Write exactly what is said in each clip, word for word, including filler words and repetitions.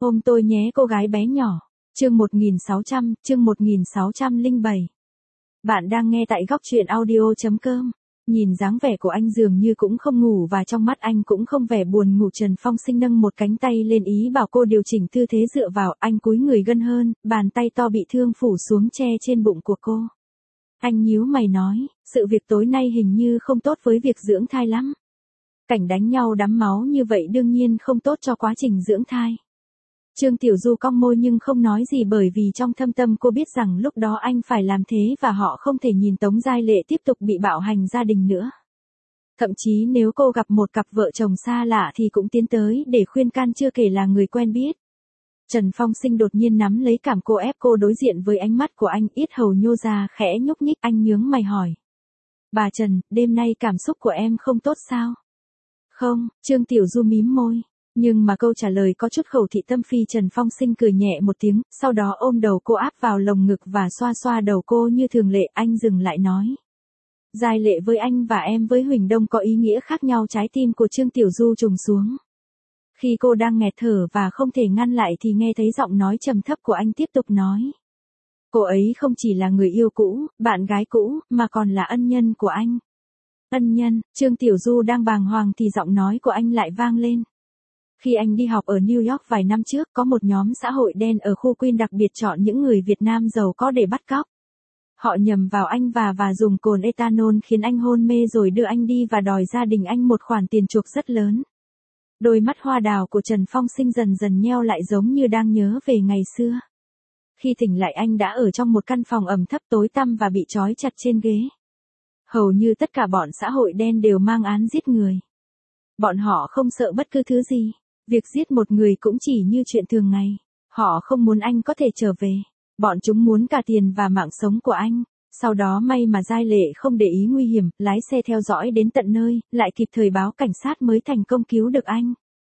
Ôm tôi nhé cô gái bé nhỏ. Chương một nghìn sáu trăm, chương một nghìn sáu trăm lẻ bảy. Bạn đang nghe tại góc truyện audio chấm com. Nhìn dáng vẻ của anh dường như cũng không ngủ và trong mắt anh cũng không vẻ buồn ngủ. Trần Phong Sinh nâng một cánh tay lên ý bảo cô điều chỉnh tư thế dựa vào, anh cúi người gần hơn, bàn tay to bị thương phủ xuống che trên bụng của cô. Anh nhíu mày nói, sự việc tối nay hình như không tốt với việc dưỡng thai lắm. Cảnh đánh nhau đẫm máu như vậy đương nhiên không tốt cho quá trình dưỡng thai. Trương Tiểu Du cong môi nhưng không nói gì bởi vì trong thâm tâm cô biết rằng lúc đó anh phải làm thế và họ không thể nhìn Tống Giai Lệ tiếp tục bị bạo hành gia đình nữa. Thậm chí nếu cô gặp một cặp vợ chồng xa lạ thì cũng tiến tới để khuyên can chưa kể là người quen biết. Trần Phong Sinh đột nhiên nắm lấy cảm cô ép cô đối diện với ánh mắt của anh, yết hầu nhô ra khẽ nhúc nhích. Anh nhướng mày hỏi. Bà Trần, đêm nay cảm xúc của em không tốt sao? Không, Trương Tiểu Du mím môi. Nhưng mà câu trả lời có chút khẩu thị tâm phi. Trần Phong Sinh cười nhẹ một tiếng, sau đó ôm đầu cô áp vào lồng ngực và xoa xoa đầu cô như thường lệ. Anh dừng lại nói. Giai Lệ với anh và em với Huỳnh Đông có ý nghĩa khác nhau. Trái tim của Trương Tiểu Du trùng xuống. Khi cô đang nghẹt thở và không thể ngăn lại thì nghe thấy giọng nói trầm thấp của anh tiếp tục nói. Cô ấy không chỉ là người yêu cũ, bạn gái cũ, mà còn là ân nhân của anh. Ân nhân, Trương Tiểu Du đang bàng hoàng thì giọng nói của anh lại vang lên. Khi anh đi học ở New York vài năm trước, có một nhóm xã hội đen ở khu Queen đặc biệt chọn những người Việt Nam giàu có để bắt cóc. Họ nhầm vào anh và và dùng cồn ethanol khiến anh hôn mê rồi đưa anh đi và đòi gia đình anh một khoản tiền chuộc rất lớn. Đôi mắt hoa đào của Trần Phong Sinh dần dần nheo lại giống như đang nhớ về ngày xưa. Khi tỉnh lại anh đã ở trong một căn phòng ẩm thấp tối tăm và bị trói chặt trên ghế. Hầu như tất cả bọn xã hội đen đều mang án giết người. Bọn họ không sợ bất cứ thứ gì. Việc giết một người cũng chỉ như chuyện thường ngày. Họ không muốn anh có thể trở về. Bọn chúng muốn cả tiền và mạng sống của anh. Sau đó may mà Giai Lệ không để ý nguy hiểm, lái xe theo dõi đến tận nơi, lại kịp thời báo cảnh sát mới thành công cứu được anh.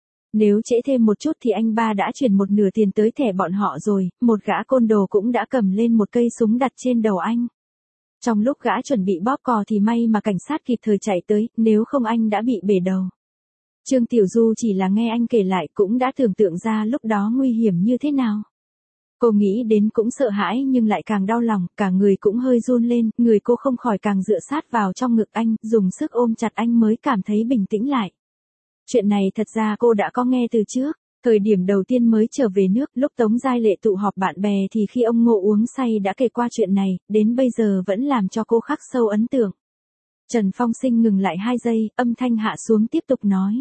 Nếu trễ thêm một chút thì anh ba đã chuyển một nửa tiền tới thẻ bọn họ rồi, một gã côn đồ cũng đã cầm lên một cây súng đặt trên đầu anh. Trong lúc gã chuẩn bị bóp cò thì may mà cảnh sát kịp thời chạy tới, nếu không anh đã bị bể đầu. Trương Tiểu Du chỉ là nghe anh kể lại cũng đã tưởng tượng ra lúc đó nguy hiểm như thế nào. Cô nghĩ đến cũng sợ hãi nhưng lại càng đau lòng, cả người cũng hơi run lên, người cô không khỏi càng dựa sát vào trong ngực anh, dùng sức ôm chặt anh mới cảm thấy bình tĩnh lại. Chuyện này thật ra cô đã có nghe từ trước, thời điểm đầu tiên mới trở về nước, lúc Tống Giai Lệ tụ họp bạn bè thì khi ông Ngộ uống say đã kể qua chuyện này, đến bây giờ vẫn làm cho cô khắc sâu ấn tượng. Trần Phong Sinh ngừng lại hai giây, âm thanh hạ xuống tiếp tục nói.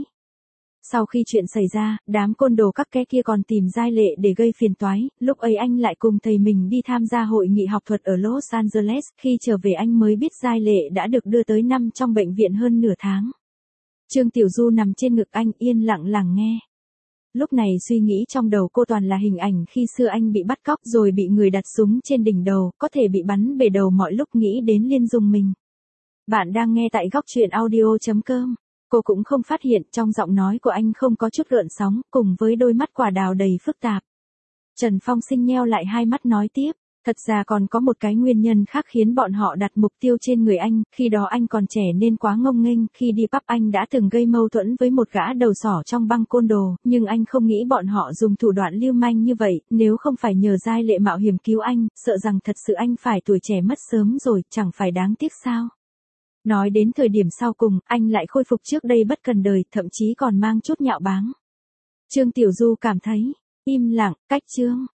Sau khi chuyện xảy ra, đám côn đồ các ké kia còn tìm Giai Lệ để gây phiền toái, lúc ấy anh lại cùng thầy mình đi tham gia hội nghị học thuật ở Los Angeles, khi trở về anh mới biết Giai Lệ đã được đưa tới năm trong bệnh viện hơn nửa tháng. Trương Tiểu Du nằm trên ngực anh yên lặng lắng nghe. Lúc này suy nghĩ trong đầu cô toàn là hình ảnh khi xưa anh bị bắt cóc rồi bị người đặt súng trên đỉnh đầu, có thể bị bắn bể đầu mọi lúc nghĩ đến Liên Dung mình. Bạn đang nghe tại góc truyện audio chấm com. Cô cũng không phát hiện trong giọng nói của anh không có chút gợn sóng, cùng với đôi mắt quả đào đầy phức tạp. Trần Phong Sinh nheo lại hai mắt nói tiếp, thật ra còn có một cái nguyên nhân khác khiến bọn họ đặt mục tiêu trên người anh, khi đó anh còn trẻ nên quá ngông nghênh, khi đi pub anh đã từng gây mâu thuẫn với một gã đầu sỏ trong băng côn đồ, nhưng anh không nghĩ bọn họ dùng thủ đoạn lưu manh như vậy, nếu không phải nhờ Giai Lệ mạo hiểm cứu anh, sợ rằng thật sự anh phải tuổi trẻ mất sớm rồi, chẳng phải đáng tiếc sao. Nói đến thời điểm sau cùng, anh lại khôi phục trước đây bất cần đời, thậm chí còn mang chút nhạo báng. Trương Tiểu Du cảm thấy im lặng, cách Trương